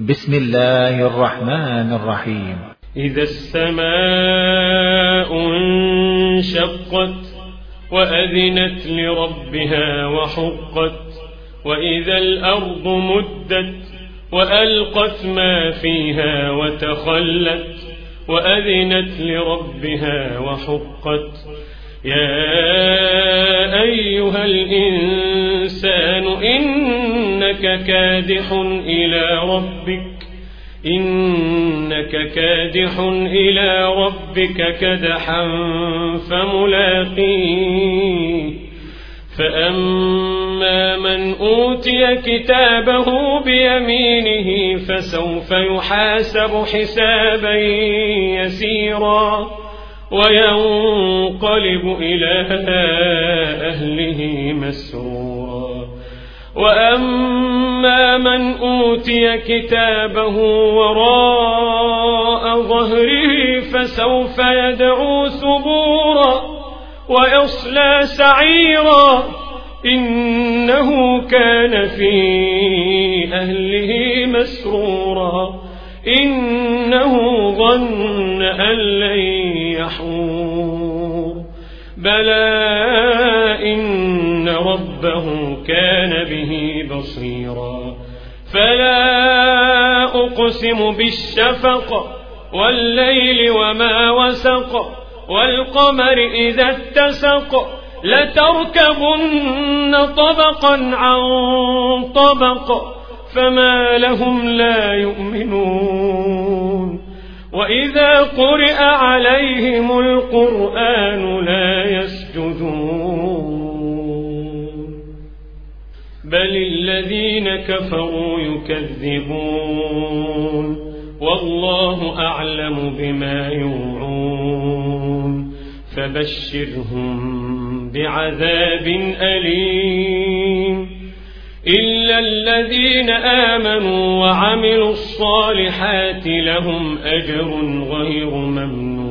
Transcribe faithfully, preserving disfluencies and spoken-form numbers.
بسم الله الرحمن الرحيم. إذا السماء انشقت وأذنت لربها وحقت وإذا الأرض مدت وألقت ما فيها وتخلت وأذنت لربها وحقت يا أيها الإنسان إنك كادح إلى ربك إنك كادح إلى ربك كدحا فملاقيه فأما من أوتي كتابه بيمينه فسوف يحاسب حسابا يسيرا وينقلب إلى أهله مسرورا وأما من أوتي كتابه وراء ظهره فسوف يدعو ثبورا ويصلى سعيرا إنه كان في أهله مسرورا إنه ظن أن لن يحور بلى إن ربه كان به بصيرا فلا أقسم بالشفق والليل وما وسق والقمر إذا اتسق لتركبن طبقا عن طبق فما لهم لا يؤمنون وإذا قرئ عليهم القرآن لا يسجدون بل الذين كفروا يكذبون والله أعلم بما يوعون فبشرهم بعذاب أليم إلا الذين آمنوا وعملوا الصالحات لهم أجر غير ممنون